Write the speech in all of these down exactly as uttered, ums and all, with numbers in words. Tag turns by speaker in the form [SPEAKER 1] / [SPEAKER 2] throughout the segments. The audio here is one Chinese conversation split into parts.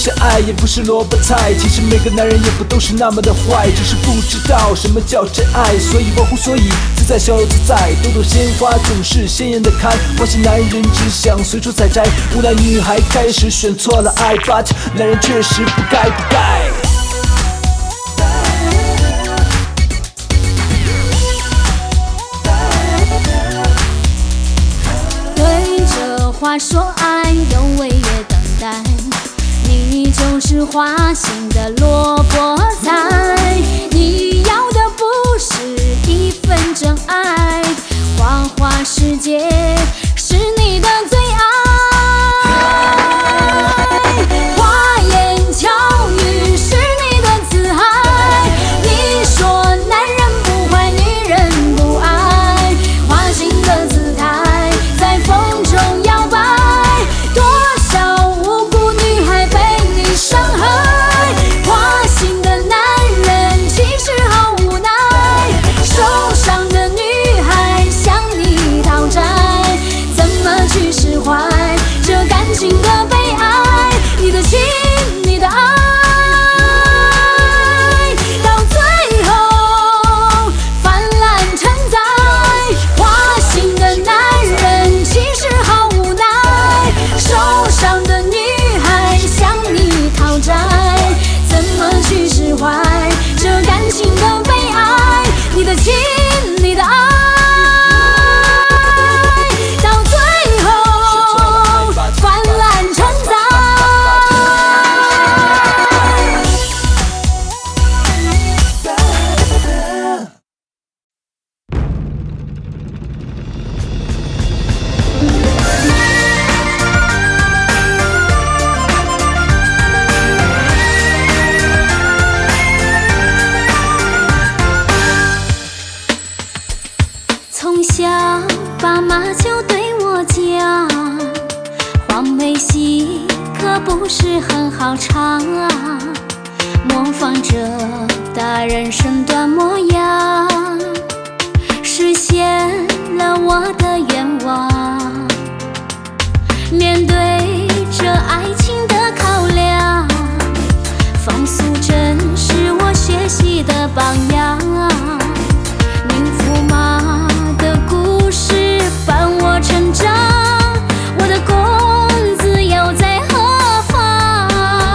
[SPEAKER 1] 是爱，也不是萝卜菜。其实每个男人也不都是那么的坏，只是不知道什么叫真爱。所以忘乎所以，自在逍遥自在。朵朵鲜花总是鲜艳的开，欢喜男人只想随处采摘。无奈女孩开始选错了爱 ，but 男人确实不该不该。
[SPEAKER 2] 对着花说爱，用违约等待。你就是花心的萝卜菜，你要的不是一份真爱，花花世界是你的最爱。花言巧语是你的自嗨，你说男人不坏，女人不爱，花心的姿态在风中摇摆，多少无辜女孩被你伤害。花心的男人其实好无奈，受伤的女孩向你讨债，怎么去释怀这感情的悲哀？你的情，你的爱，到最后泛滥成灾。花心的男人其实好无奈，受伤的女孩向你讨债，怎么去释怀这感情的悲哀？你的情，你的爱，到最后泛滥成灾。从小爸妈就对我讲，黄梅戏可不是很好唱啊，模仿着大人身段模样，实现了我的愿望。面对这爱情的考量，风俗真是我学习的榜样啊，名驸马的故事伴我成长，我的公子又在何方？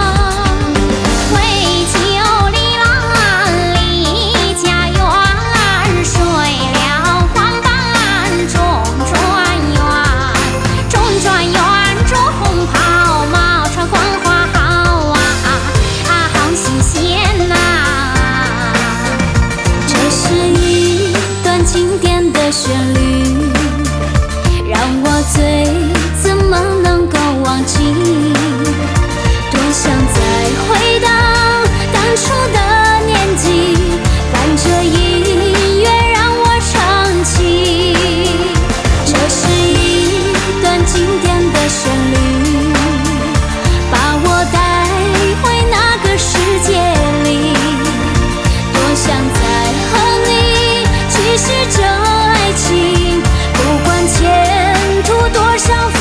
[SPEAKER 2] 为求离郎离家园，睡了黄板中转园，中转园着红袍，毛穿光花好啊啊，好新鲜呐！这是一段经典的旋律，让我醉，怎么能够忘记？多想再回到当初的年纪，伴着音乐让我唱起。这是一段经典的旋律，把我带回那个世界里。多想再和你继续这爱情，不管前途多少。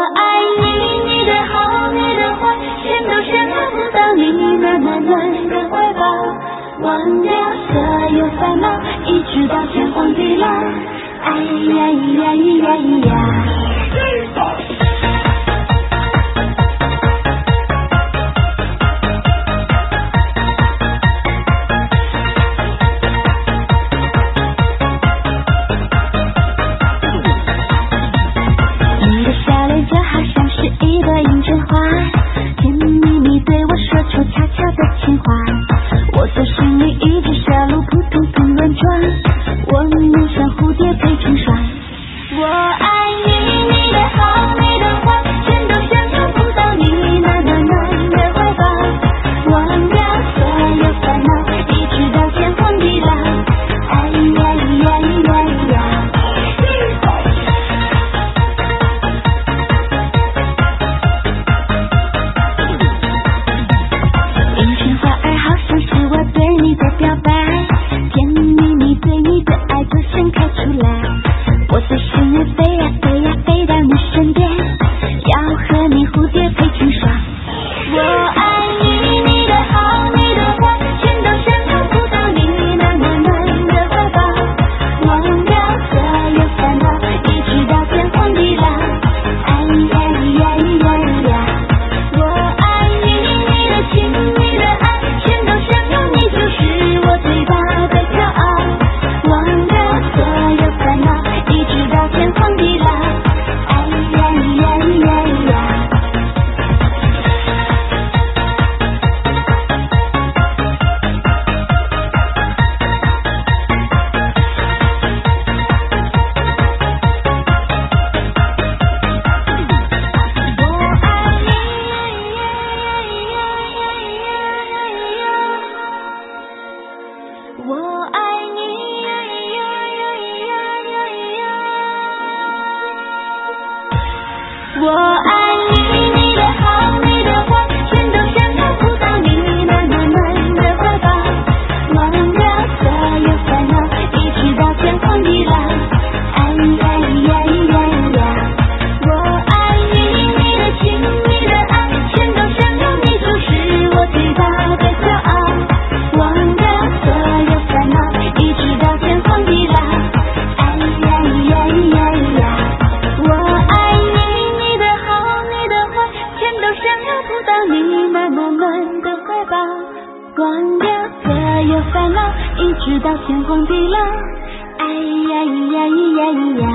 [SPEAKER 2] 爱你，你的好，你的坏，全都想象不到你那暖暖的怀抱。忘掉所有烦恼，一直到天荒地老。哎呀呀呀呀呀！你的笑脸就好像是一朵迎春花，甜蜜蜜对我说出悄悄的情话。我做心里一只小鹿，扑通通乱撞，我能像蝴蝶飞成双。我爱你，你的好，你的坏，全都想象不到你那暖暖的怀抱。忘掉所有烦恼，一直到天荒地老。哎呀呀呀呀！迎春花儿好像是我对你的表白，甜蜜蜜对你的爱就盛开出来。我在心里飞呀飞呀飞到你身边，要和你蝴蝶飞成双。我爱你，你的好，你的坏，全都想象不到你那暖暖的怀抱。忘掉所有烦恼，一直到天荒地老。哎呀呀呀呀！我爱你，你的情，你的爱，全都想要你就是我最大的骄傲。忘掉所有烦恼，一直到天荒地老。哎呀呀呀呀！我爱你，我爱你，你的好，你的坏，全都想象不到你那暖暖的怀抱。忘掉所有烦恼，一直到天荒地老。哎呀呀呀呀！我爱你，你的情，你的爱，全都想要你就是我最大的骄傲。忘掉所有烦恼，一直到天荒地老。哎呀呀呀呀！我爱你，你的好，你的坏，全都想要不到你那暖暖的怀抱。忘掉所有烦恼，一直到天荒地老。哎呀呀呀呀！